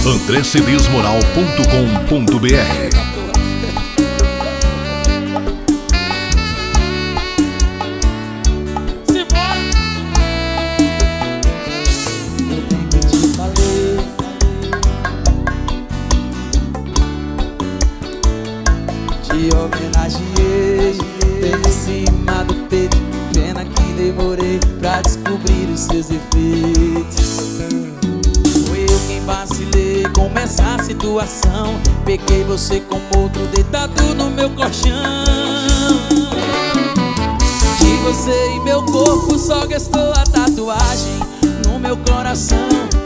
andrecedesmoral.com.br. Te homenageei, bem em cima do peito. Pena que demorei pra descobrir os seus efeitos. Foi eu quem vacilei com essa situação. Peguei você como outro deitado no meu colchão. De você e meu corpo só restou a tatuagem no meu coração.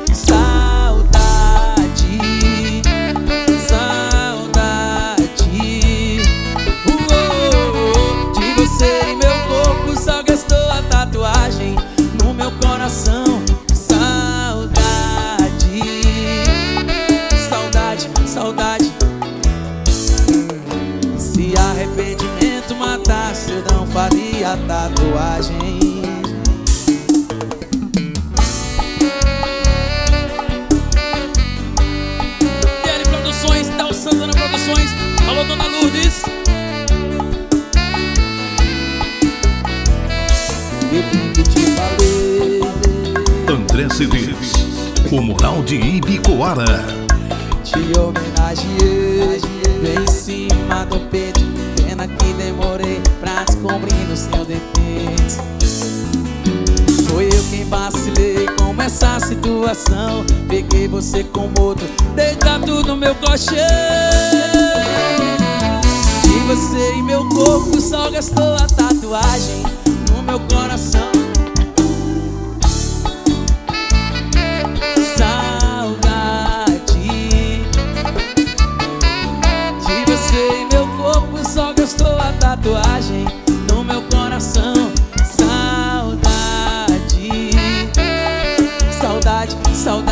No meu coração, saudade, saudade, saudade. Se arrependimento matasse, eu não faria tatuagem. DL Produções, Tal Santana Produções. Alô, Dona Lourdes. Eu que te falei, André Cedês, o Moral de Ibicoara. te homenageei, bem em cima do peito. Pena que demorei pra descobrir o seu defeito. Foi eu quem vacilei com essa situação. Peguei você como outro deitado no meu colchão. De você e meu corpo só restou a tatuagem no meu coração. Saudade de você e meu corpo só gostou a tatuagem no meu coração. Saudade, saudade, saudade.